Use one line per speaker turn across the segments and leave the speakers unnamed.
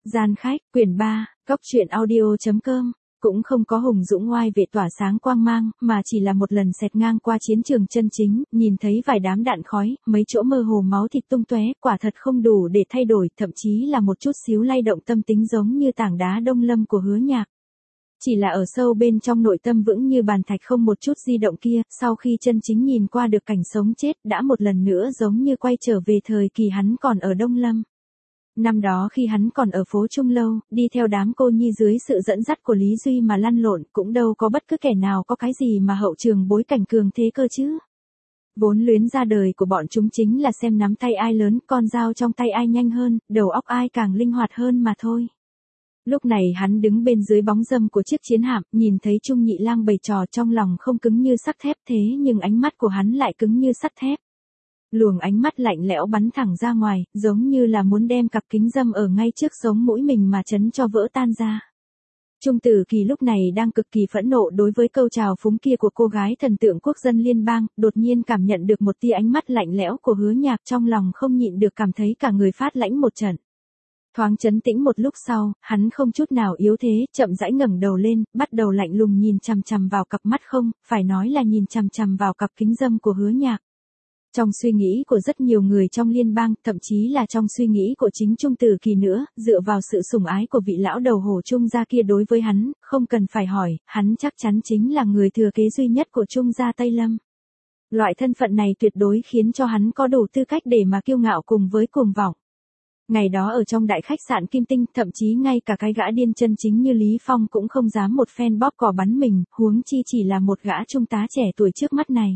Gian khách, quyển 3, Cóc truyện audio.com, cũng không có hùng dũng oai vệ tỏa sáng quang mang, mà chỉ là một lần xẹt ngang qua chiến trường chân chính, nhìn thấy vài đám đạn khói, mấy chỗ mơ hồ máu thịt tung tóe, quả thật không đủ để thay đổi, thậm chí là một chút xíu lay động tâm tính giống như tảng đá đông lâm của Hứa Nhạc. Chỉ là ở sâu bên trong nội tâm vững như bàn thạch không một chút di động kia, sau khi chân chính nhìn qua được cảnh sống chết, đã một lần nữa giống như quay trở về thời kỳ hắn còn ở Đông Lâm. Năm đó khi hắn còn ở phố Trung Lâu, đi theo đám cô nhi dưới sự dẫn dắt của Lý Duy mà lăn lộn, cũng đâu có bất cứ kẻ nào có cái gì mà hậu trường bối cảnh cường thế cơ chứ. Vốn luyến ra đời của bọn chúng chính là xem nắm tay ai lớn, con dao trong tay ai nhanh hơn, đầu óc ai càng linh hoạt hơn mà thôi. Lúc này hắn đứng bên dưới bóng râm của chiếc chiến hạm, nhìn thấy Trung Nhị Lang bày trò, trong lòng không cứng như sắt thép, thế nhưng ánh mắt của hắn lại cứng như sắt thép. Luồng ánh mắt lạnh lẽo bắn thẳng ra ngoài, giống như là muốn đem cặp kính râm ở ngay trước sống mũi mình mà chấn cho vỡ tan ra. Trung Tử Kỳ lúc này đang cực kỳ phẫn nộ đối với câu chào phúng kia của cô gái thần tượng quốc dân liên bang, đột nhiên cảm nhận được một tia ánh mắt lạnh lẽo của Hứa Nhạc, trong lòng không nhịn được cảm thấy cả người phát lãnh một trận. Thoáng trấn tĩnh một lúc sau, hắn không chút nào yếu thế, chậm rãi ngẩng đầu lên, bắt đầu lạnh lùng nhìn chằm chằm vào cặp mắt không, phải nói là nhìn chằm chằm vào cặp kính râm của Hứa Nhạc. Trong suy nghĩ của rất nhiều người trong liên bang, thậm chí là trong suy nghĩ của chính Trung Tử Kỳ nữa, dựa vào sự sủng ái của vị lão đầu hổ Trung gia kia đối với hắn, không cần phải hỏi, hắn chắc chắn chính là người thừa kế duy nhất của Trung gia Tây Lâm. Loại thân phận này tuyệt đối khiến cho hắn có đủ tư cách để mà kiêu ngạo cùng với cuồng vọng. Ngày đó ở trong đại khách sạn Kim Tinh, thậm chí ngay cả cái gã điên chân chính như Lý Phong cũng không dám một phen bóp cò bắn mình, huống chi chỉ là một gã trung tá trẻ tuổi trước mắt này.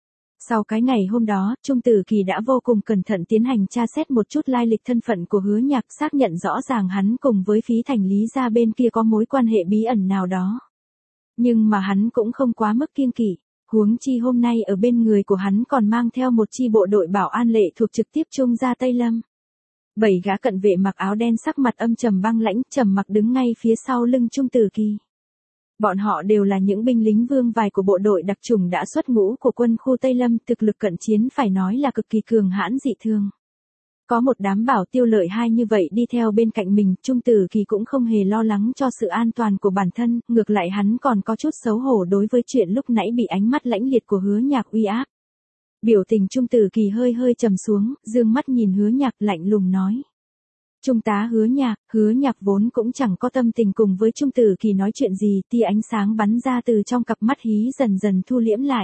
Sau cái ngày hôm đó, Trung Tử Kỳ đã vô cùng cẩn thận tiến hành tra xét một chút lai lịch thân phận của Hứa Nhạc, xác nhận rõ ràng hắn cùng với Phí Thành Lý gia bên kia có mối quan hệ bí ẩn nào đó. Nhưng mà hắn cũng không quá mức kiêng kỵ, huống chi hôm nay ở bên người của hắn còn mang theo một chi bộ đội bảo an lệ thuộc trực tiếp Trung gia Tây Lâm. 7 gã cận vệ mặc áo đen sắc mặt âm trầm băng lãnh, trầm mặc đứng ngay phía sau lưng Trung Tử Kỳ. Bọn họ đều là những binh lính vương vai của bộ đội đặc chủng đã xuất ngũ của quân khu Tây Lâm, thực lực cận chiến phải nói là cực kỳ cường hãn dị thường. Có một đám bảo tiêu lợi hai như vậy đi theo bên cạnh mình, Trung Tử Kỳ cũng không hề lo lắng cho sự an toàn của bản thân, ngược lại hắn còn có chút xấu hổ đối với chuyện lúc nãy bị ánh mắt lãnh liệt của Hứa Nhạc uy áp. Biểu tình Trung Tử Kỳ hơi hơi trầm xuống, dương mắt nhìn Hứa Nhạc lạnh lùng nói. Trung tá Hứa Nhạc vốn cũng chẳng có tâm tình cùng với Trung Tử Kỳ nói chuyện gì, tia ánh sáng bắn ra từ trong cặp mắt hí dần dần thu liễm lại.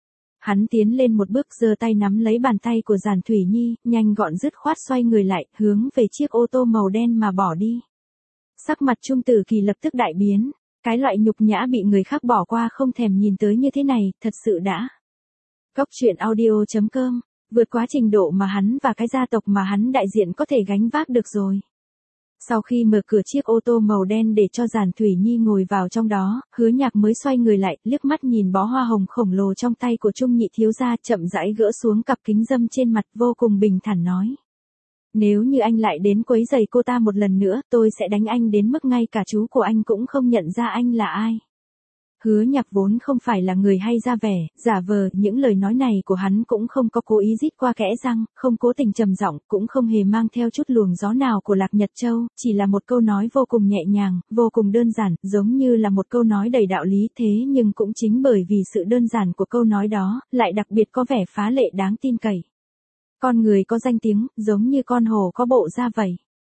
Hắn tiến lên một bước, giơ tay nắm lấy bàn tay của Giản Thủy Nhi, nhanh gọn dứt khoát xoay người lại, hướng về chiếc ô tô màu đen mà bỏ đi. Sắc mặt Trung Tử Kỳ lập tức đại biến, cái loại nhục nhã bị người khác bỏ qua không thèm nhìn tới như thế này, thật sự đã. Cóc truyện audio.com, vượt quá trình độ mà hắn và cái gia tộc mà hắn đại diện có thể gánh vác được rồi. Sau khi mở cửa chiếc ô tô màu đen để cho Giản Thủy Nhi ngồi vào trong đó, Hứa Nhạc mới xoay người lại, liếc mắt nhìn bó hoa hồng khổng lồ trong tay của Trung nhị thiếu gia, chậm rãi gỡ xuống cặp kính râm trên mặt, vô cùng bình thản nói. Nếu như anh lại đến quấy rầy cô ta một lần nữa, tôi sẽ đánh anh đến mức ngay cả chú của anh cũng không nhận ra anh là ai. Hứa Nhạc vốn không phải là người hay ra vẻ, giả vờ, những lời nói này của hắn cũng không có cố ý rít qua kẽ răng, không cố tình trầm giọng, cũng không hề mang theo chút luồng gió nào của Lạc Nhật Châu, chỉ là một câu nói vô cùng nhẹ nhàng, vô cùng đơn giản, giống như là một câu nói đầy đạo lý, thế nhưng cũng chính bởi vì sự đơn giản của câu nói đó, lại đặc biệt có vẻ phá lệ đáng tin cậy. Con người có danh tiếng, giống như con hổ có bộ da vậy.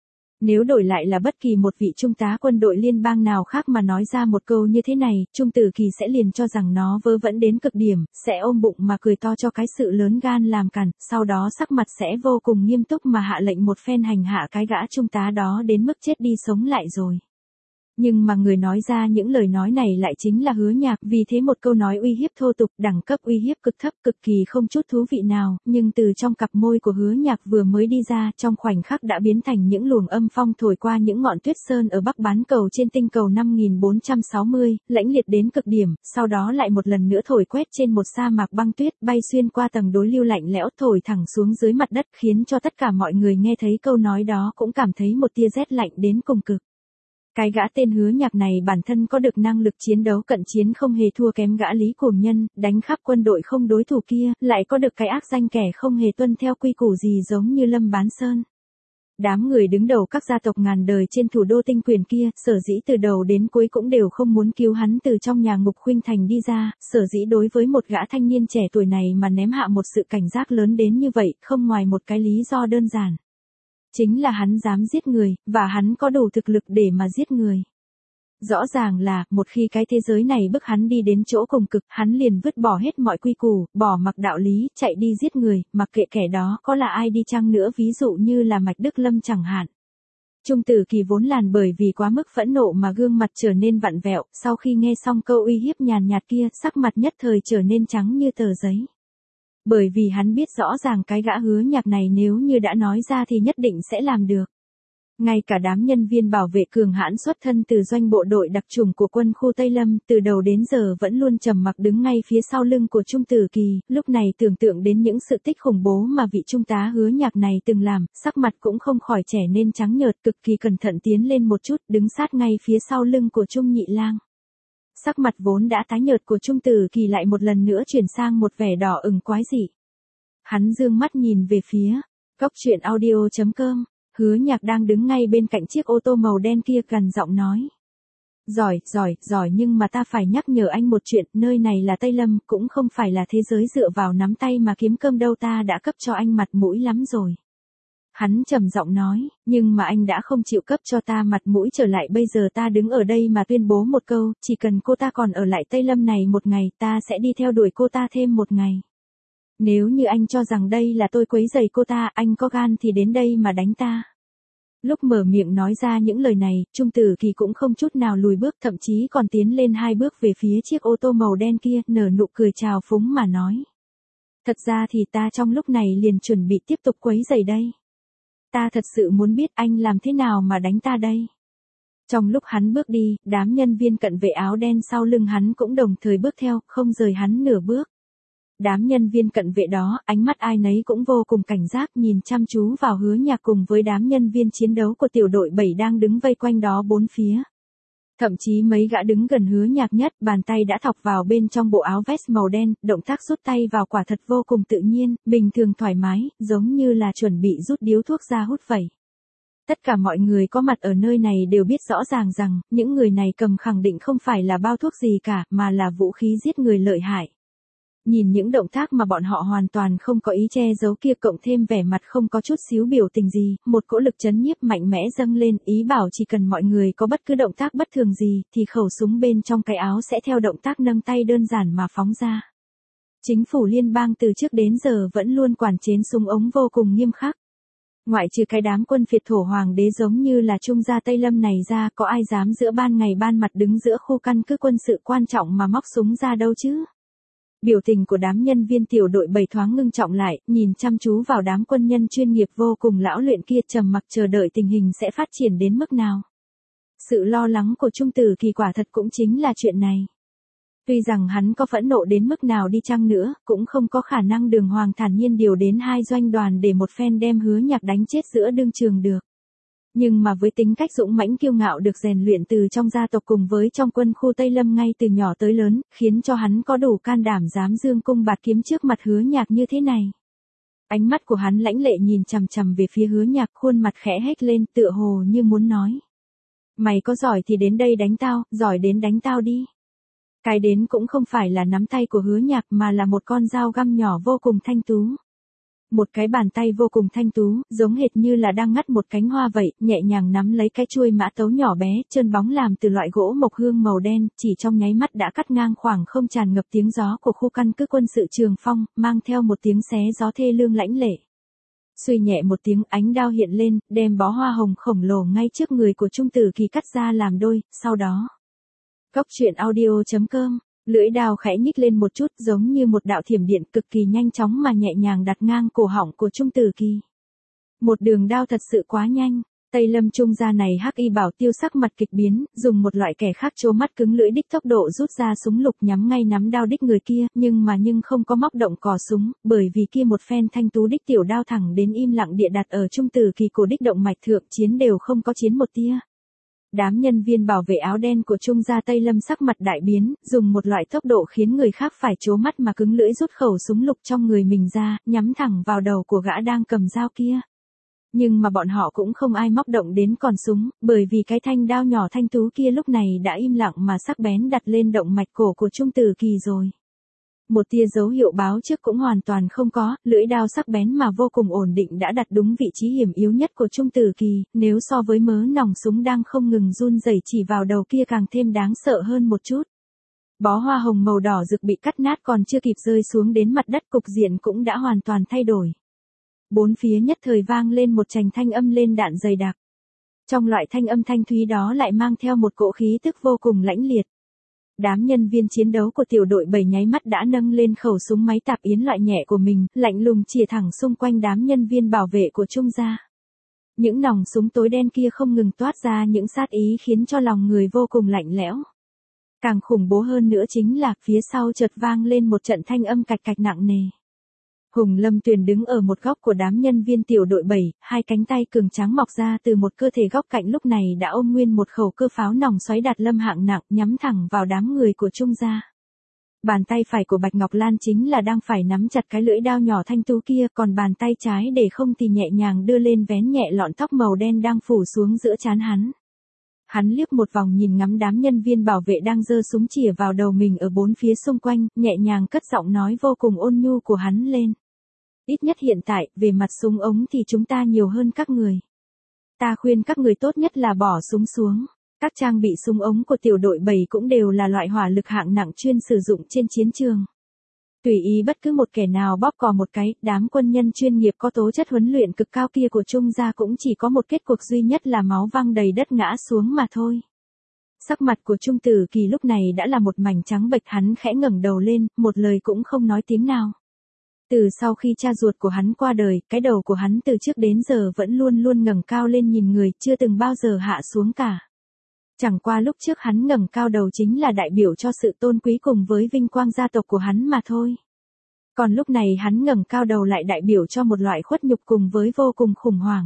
Nếu đổi lại là bất kỳ một vị trung tá quân đội liên bang nào khác mà nói ra một câu như thế này, Trung Tử Kỳ sẽ liền cho rằng nó vớ vẩn đến cực điểm, sẽ ôm bụng mà cười to cho cái sự lớn gan làm cản, sau đó sắc mặt sẽ vô cùng nghiêm túc mà hạ lệnh một phen hành hạ cái gã trung tá đó đến mức chết đi sống lại rồi. Nhưng mà người nói ra những lời nói này lại chính là Hứa Nhạc, vì thế một câu nói uy hiếp thô tục, đẳng cấp uy hiếp cực thấp, cực kỳ không chút thú vị nào, nhưng từ trong cặp môi của Hứa Nhạc vừa mới đi ra, trong khoảnh khắc đã biến thành những luồng âm phong thổi qua những ngọn tuyết sơn ở Bắc bán cầu trên tinh cầu 5460, lãnh liệt đến cực điểm, sau đó lại một lần nữa thổi quét trên một sa mạc băng tuyết, bay xuyên qua tầng đối lưu lạnh lẽo, thổi thẳng xuống dưới mặt đất, khiến cho tất cả mọi người nghe thấy câu nói đó cũng cảm thấy một tia rét lạnh đến cùng cực. Cái gã tên Hứa Nhạc này bản thân có được năng lực chiến đấu cận chiến không hề thua kém gã Lý Cuồng Nhân, đánh khắp quân đội không đối thủ kia, lại có được cái ác danh kẻ không hề tuân theo quy củ gì giống như Lâm Bán Sơn. Đám người đứng đầu các gia tộc ngàn đời trên thủ đô tinh quyền kia, sở dĩ từ đầu đến cuối cũng đều không muốn cứu hắn từ trong nhà ngục khuynh thành đi ra, sở dĩ đối với một gã thanh niên trẻ tuổi này mà ném hạ một sự cảnh giác lớn đến như vậy, không ngoài một cái lý do đơn giản. Chính là hắn dám giết người, và hắn có đủ thực lực để mà giết người. Rõ ràng là, một khi cái thế giới này bức hắn đi đến chỗ cùng cực, hắn liền vứt bỏ hết mọi quy củ, bỏ mặc đạo lý, chạy đi giết người, mặc kệ kẻ đó có là ai đi chăng nữa, ví dụ như là Mạch Đức Lâm chẳng hạn. Trung Tử Kỳ vốn làn bởi vì quá mức phẫn nộ mà gương mặt trở nên vặn vẹo, sau khi nghe xong câu uy hiếp nhàn nhạt kia, sắc mặt nhất thời trở nên trắng như tờ giấy. Bởi vì hắn biết rõ ràng cái gã Hứa Nhạc này nếu như đã nói ra thì nhất định sẽ làm được. Ngay cả đám nhân viên bảo vệ cường hãn xuất thân từ doanh bộ đội đặc chủng của quân khu Tây Lâm, từ đầu đến giờ vẫn luôn trầm mặc đứng ngay phía sau lưng của Trung Tử Kỳ, lúc này tưởng tượng đến những sự tích khủng bố mà vị trung tá Hứa Nhạc này từng làm, sắc mặt cũng không khỏi trẻ nên trắng nhợt, cực kỳ cẩn thận tiến lên một chút, đứng sát ngay phía sau lưng của Trung Nhị Lang. Sắc mặt vốn đã tái nhợt của Trung Tử Kỳ lại một lần nữa chuyển sang một vẻ đỏ ửng quái dị. Hắn dương mắt nhìn về phía Cốc Truyện Audio.com. Hứa Nhạc đang đứng ngay bên cạnh chiếc ô tô màu đen kia, gần giọng nói. Giỏi, nhưng mà ta phải nhắc nhở anh một chuyện, nơi này là Tây Lâm, cũng không phải là thế giới dựa vào nắm tay mà kiếm cơm đâu, ta đã cấp cho anh mặt mũi lắm rồi. Hắn trầm giọng nói, nhưng mà anh đã không chịu cấp cho ta mặt mũi trở lại, bây giờ ta đứng ở đây mà tuyên bố một câu, chỉ cần cô ta còn ở lại Tây Lâm này một ngày, ta sẽ đi theo đuổi cô ta thêm một ngày. Nếu như anh cho rằng đây là tôi quấy rầy cô ta, anh có gan thì đến đây mà đánh ta. Lúc mở miệng nói ra những lời này, Trung Tử Kỳ cũng không chút nào lùi bước, thậm chí còn tiến lên 2 bước về phía chiếc ô tô màu đen kia, nở nụ cười trào phúng mà nói. Thật ra thì ta trong lúc này liền chuẩn bị tiếp tục quấy rầy đây. Ta thật sự muốn biết anh làm thế nào mà đánh ta đây. Trong lúc hắn bước đi, đám nhân viên cận vệ áo đen sau lưng hắn cũng đồng thời bước theo, không rời hắn nửa bước. Đám nhân viên cận vệ đó, ánh mắt ai nấy cũng vô cùng cảnh giác, nhìn chăm chú vào Hứa Nhạc cùng với đám nhân viên chiến đấu của tiểu đội 7 đang đứng vây quanh đó bốn phía. Thậm chí mấy gã đứng gần Hứa Nhạc nhất, bàn tay đã thọc vào bên trong bộ áo vest màu đen, động tác rút tay vào quả thật vô cùng tự nhiên, bình thường thoải mái, giống như là chuẩn bị rút điếu thuốc ra hút vậy. Tất cả mọi người có mặt ở nơi này đều biết rõ ràng rằng, những người này cầm khẳng định không phải là bao thuốc gì cả, mà là vũ khí giết người lợi hại. Nhìn những động tác mà bọn họ hoàn toàn không có ý che giấu kia, cộng thêm vẻ mặt không có chút xíu biểu tình gì, một cỗ lực chấn nhiếp mạnh mẽ dâng lên, ý bảo chỉ cần mọi người có bất cứ động tác bất thường gì, thì khẩu súng bên trong cái áo sẽ theo động tác nâng tay đơn giản mà phóng ra. Chính phủ liên bang từ trước đến giờ vẫn luôn quản chế súng ống vô cùng nghiêm khắc. Ngoại trừ cái đám quân phiệt thổ hoàng đế giống như là Trung gia Tây Lâm này ra, có ai dám giữa ban ngày ban mặt đứng giữa khu căn cứ quân sự quan trọng mà móc súng ra đâu chứ? Biểu tình của đám nhân viên tiểu đội 7 thoáng ngưng trọng lại, nhìn chăm chú vào đám quân nhân chuyên nghiệp vô cùng lão luyện kia, trầm mặc chờ đợi tình hình sẽ phát triển đến mức nào. Sự lo lắng của Trung Tử Kỳ quả thật cũng chính là chuyện này. Tuy rằng hắn có phẫn nộ đến mức nào đi chăng nữa, cũng không có khả năng đường hoàng thản nhiên điều đến 2 doanh đoàn để một phen đem Hứa Nhạc đánh chết giữa đương trường được. Nhưng mà với tính cách dũng mãnh kiêu ngạo được rèn luyện từ trong gia tộc cùng với trong quân khu Tây Lâm ngay từ nhỏ tới lớn, khiến cho hắn có đủ can đảm dám dương cung bạt kiếm trước mặt Hứa Nhạc như thế này. Ánh mắt của hắn lãnh lệ nhìn chằm chằm về phía Hứa Nhạc, khuôn mặt khẽ hếch lên, tựa hồ như muốn nói. Mày có giỏi thì đến đây đánh tao, giỏi đến đánh tao đi. Cái đến cũng không phải là nắm tay của Hứa Nhạc mà là một con dao găm nhỏ vô cùng thanh tú. Một cái bàn tay vô cùng thanh tú, giống hệt như là đang ngắt một cánh hoa vậy, nhẹ nhàng nắm lấy cái chuôi mã tấu nhỏ bé, trơn bóng làm từ loại gỗ mộc hương màu đen, chỉ trong nháy mắt đã cắt ngang khoảng không tràn ngập tiếng gió của khu căn cứ quân sự Trường Phong, mang theo một tiếng xé gió thê lương lãnh lệ. Suy nhẹ một tiếng, ánh đao hiện lên, đem bó hoa hồng khổng lồ ngay trước người của Trung Tử Kỳ cắt ra làm đôi, sau đó. Cốc Truyện Audio.com. Lưỡi đao khẽ nhích lên một chút, giống như một đạo thiểm điện, cực kỳ nhanh chóng mà nhẹ nhàng đặt ngang cổ họng của Trung Tử Kỳ. Một đường đao thật sự quá nhanh. Tây Lâm Trung gia này Hắc Y Bảo Tiêu sắc mặt kịch biến, dùng một loại kẻ khác trố mắt cứng lưỡi đích tốc độ rút ra súng lục nhắm ngay nắm đao đích người kia, nhưng không có móc động cò súng, bởi vì kia một phen thanh tú đích tiểu đao thẳng đến im lặng địa đặt ở Trung Tử Kỳ cổ đích động mạch thượng, chiến đều không có chiến một tia. Đám nhân viên bảo vệ áo đen của Trung gia Tây Lâm sắc mặt đại biến, dùng một loại tốc độ khiến người khác phải trố mắt mà cứng lưỡi rút khẩu súng lục trong người mình ra, nhắm thẳng vào đầu của gã đang cầm dao kia. Nhưng mà bọn họ cũng không ai móc động đến còn súng, bởi vì cái thanh đao nhỏ thanh tú kia lúc này đã im lặng mà sắc bén đặt lên động mạch cổ của Trung Tử Kỳ rồi. Một tia dấu hiệu báo trước cũng hoàn toàn không có, lưỡi đao sắc bén mà vô cùng ổn định đã đặt đúng vị trí hiểm yếu nhất của Trung Tử Kỳ, nếu so với mớ nòng súng đang không ngừng run rẩy chỉ vào đầu kia càng thêm đáng sợ hơn một chút. Bó hoa hồng màu đỏ rực bị cắt nát còn chưa kịp rơi xuống đến mặt đất, cục diện cũng đã hoàn toàn thay đổi. Bốn phía nhất thời vang lên một trành thanh âm lên đạn dày đặc. Trong loại thanh âm thanh thúy đó lại mang theo một cỗ khí tức vô cùng lãnh liệt. Đám nhân viên chiến đấu của tiểu đội 7 nháy mắt đã nâng lên khẩu súng máy tạp yến loại nhẹ của mình, lạnh lùng chĩa thẳng xung quanh đám nhân viên bảo vệ của Trung gia. Những nòng súng tối đen kia không ngừng toát ra những sát ý khiến cho lòng người vô cùng lạnh lẽo. Càng khủng bố hơn nữa chính là phía sau chợt vang lên một trận thanh âm cạch cạch nặng nề. Hùng Lâm Tuyền đứng ở một góc của đám nhân viên tiểu đội 7, hai cánh tay cường tráng mọc ra từ một cơ thể góc cạnh lúc này đã ôm nguyên một khẩu cơ pháo nòng xoáy đạt lâm hạng nặng nhắm thẳng vào đám người của Trung gia. Bàn tay phải của Bạch Ngọc Lan chính là đang phải nắm chặt cái lưỡi đao nhỏ thanh tú kia, còn bàn tay trái để không thì nhẹ nhàng đưa lên vén nhẹ lọn tóc màu đen đang phủ xuống giữa trán hắn. Hắn liếc một vòng nhìn ngắm đám nhân viên bảo vệ đang giơ súng chĩa vào đầu mình ở bốn phía xung quanh, nhẹ nhàng cất giọng nói vô cùng ôn nhu của hắn lên. Ít nhất hiện tại, về mặt súng ống thì chúng ta nhiều hơn các người. Ta khuyên các người tốt nhất là bỏ súng xuống. Các trang bị súng ống của tiểu đội 7 cũng đều là loại hỏa lực hạng nặng chuyên sử dụng trên chiến trường. Tùy ý bất cứ một kẻ nào bóp cò một cái, đám quân nhân chuyên nghiệp có tố chất huấn luyện cực cao kia của Trung gia cũng chỉ có một kết cục duy nhất là máu văng đầy đất ngã xuống mà thôi. Sắc mặt của Trung Tử Kỳ lúc này đã là một mảnh trắng bệch, hắn khẽ ngẩng đầu lên, một lời cũng không nói tiếng nào. Từ sau khi cha ruột của hắn qua đời, cái đầu của hắn từ trước đến giờ vẫn luôn luôn ngẩng cao lên nhìn người, chưa từng bao giờ hạ xuống cả. Chẳng qua lúc trước hắn ngẩng cao đầu chính là đại biểu cho sự tôn quý cùng với vinh quang gia tộc của hắn mà thôi. Còn lúc này hắn ngẩng cao đầu lại đại biểu cho một loại khuất nhục cùng với vô cùng khủng hoảng.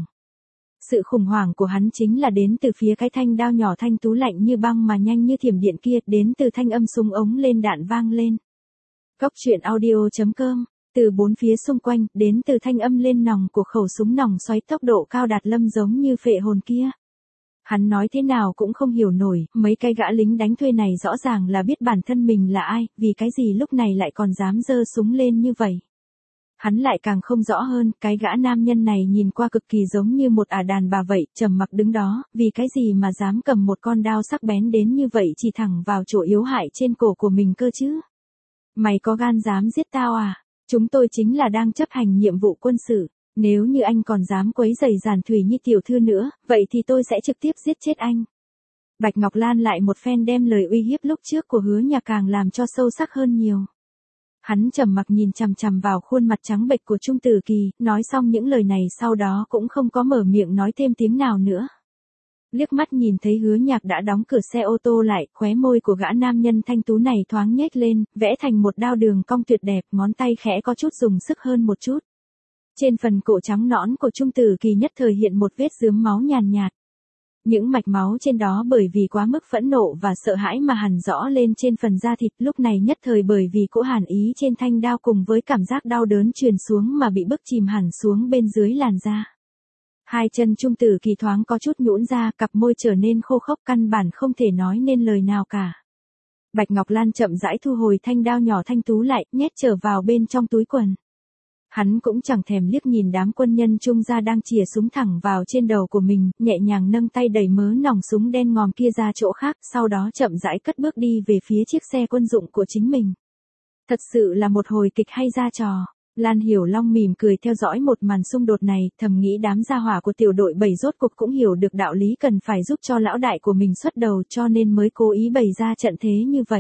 Sự khủng hoảng của hắn chính là đến từ phía cái thanh đao nhỏ thanh tú lạnh như băng mà nhanh như thiểm điện kia, đến từ thanh âm súng ống lên đạn vang lên. Góc truyện audio.com, từ bốn phía xung quanh, đến từ thanh âm lên nòng của khẩu súng nòng xoáy tốc độ cao đạt lâm giống như phệ hồn kia. Hắn nói thế nào cũng không hiểu nổi, mấy cái gã lính đánh thuê này rõ ràng là biết bản thân mình là ai, vì cái gì lúc này lại còn dám giơ súng lên như vậy. Hắn lại càng không rõ hơn, cái gã nam nhân này nhìn qua cực kỳ giống như một ả đàn bà vậy, trầm mặc đứng đó, vì cái gì mà dám cầm một con đao sắc bén đến như vậy chỉ thẳng vào chỗ yếu hại trên cổ của mình cơ chứ. Mày có gan dám giết tao à? Chúng tôi chính là đang chấp hành nhiệm vụ quân sự. Nếu như anh còn dám quấy rầy Giản Thủy Nhi tiểu thư nữa, vậy thì tôi sẽ trực tiếp giết chết anh. Bạch Ngọc Lan lại một phen đem lời uy hiếp lúc trước của Hứa Nhạc càng làm cho sâu sắc hơn nhiều. Hắn trầm mặc nhìn chằm chằm vào khuôn mặt trắng bệch của Trung Tử Kỳ, nói xong những lời này sau đó cũng không có mở miệng nói thêm tiếng nào nữa. Liếc mắt nhìn thấy Hứa Nhạc đã đóng cửa xe ô tô lại, khóe môi của gã nam nhân thanh tú này thoáng nhếch lên, vẽ thành một đao đường cong tuyệt đẹp, ngón tay khẽ có chút dùng sức hơn một chút. Trên phần cổ trắng nõn của Trung Tử Kỳ nhất thời hiện một vết rướm máu nhàn nhạt. Những mạch máu trên đó bởi vì quá mức phẫn nộ và sợ hãi mà hằn rõ lên trên phần da thịt, lúc này nhất thời bởi vì cỗ hàn ý trên thanh đao cùng với cảm giác đau đớn truyền xuống mà bị bức chìm hẳn xuống bên dưới làn da. Hai chân Trung Tử Kỳ thoáng có chút nhũn ra, cặp môi trở nên khô khốc căn bản không thể nói nên lời nào cả. Bạch Ngọc Lan chậm rãi thu hồi thanh đao nhỏ thanh tú lại, nhét trở vào bên trong túi quần. Hắn cũng chẳng thèm liếc nhìn đám quân nhân Trung gia đang chĩa súng thẳng vào trên đầu của mình, nhẹ nhàng nâng tay đẩy mớ nòng súng đen ngòm kia ra chỗ khác, sau đó chậm rãi cất bước đi về phía chiếc xe quân dụng của chính mình. Thật sự là một hồi kịch hay ra trò. Lan Hiểu Long mỉm cười theo dõi một màn xung đột này, thầm nghĩ đám gia hỏa của tiểu đội 7 rốt cục cũng hiểu được đạo lý cần phải giúp cho lão đại của mình xuất đầu cho nên mới cố ý bày ra trận thế như vậy.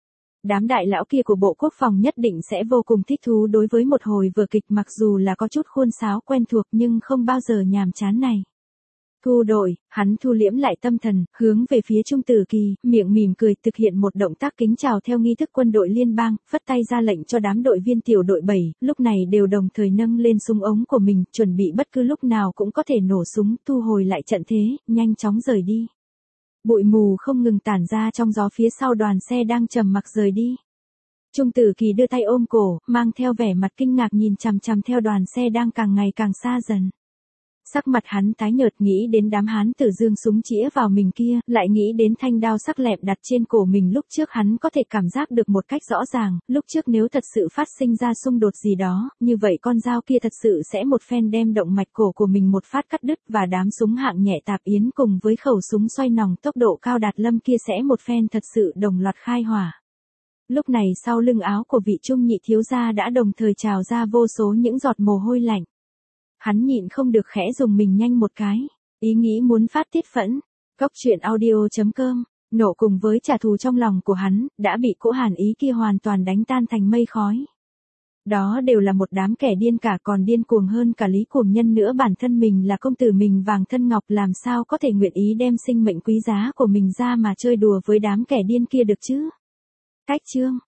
Đám đại lão kia của Bộ Quốc phòng nhất định sẽ vô cùng thích thú đối với một hồi vở kịch mặc dù là có chút khuôn sáo quen thuộc nhưng không bao giờ nhàm chán này. Thu đội, hắn thu liễm lại tâm thần, hướng về phía Trung Tử Kỳ, miệng mỉm cười thực hiện một động tác kính chào theo nghi thức quân đội liên bang, phất tay ra lệnh cho đám đội viên tiểu đội 7, lúc này đều đồng thời nâng lên súng ống của mình, chuẩn bị bất cứ lúc nào cũng có thể nổ súng, thu hồi lại trận thế, nhanh chóng rời đi. Bụi mù không ngừng tản ra trong gió phía sau đoàn xe đang trầm mặc rời đi. Trung Tử Kỳ đưa tay ôm cổ, mang theo vẻ mặt kinh ngạc nhìn chằm chằm theo đoàn xe đang càng ngày càng xa dần. Sắc mặt hắn tái nhợt, nghĩ đến đám hán tử dương súng chĩa vào mình kia, lại nghĩ đến thanh đao sắc lẹm đặt trên cổ mình lúc trước, hắn có thể cảm giác được một cách rõ ràng, lúc trước nếu thật sự phát sinh ra xung đột gì đó, như vậy con dao kia thật sự sẽ một phen đem động mạch cổ của mình một phát cắt đứt, và đám súng hạng nhẹ tạp yến cùng với khẩu súng xoay nòng tốc độ cao đạt lâm kia sẽ một phen thật sự đồng loạt khai hỏa. Lúc này sau lưng áo của vị Trung nhị thiếu gia đã đồng thời trào ra vô số những giọt mồ hôi lạnh. Hắn nhịn không được khẽ dùng mình nhanh một cái, ý nghĩ muốn phát tiết phẫn. Cốc truyện audio.com, nộ cùng với trả thù trong lòng của hắn, đã bị cỗ hàn ý kia hoàn toàn đánh tan thành mây khói. Đó đều là một đám kẻ điên cả, còn điên cuồng hơn cả Lý Cuồng Nhân nữa. Bản thân mình là công tử mình vàng thân ngọc, làm sao có thể nguyện ý đem sinh mệnh quý giá của mình ra mà chơi đùa với đám kẻ điên kia được chứ? Cách chương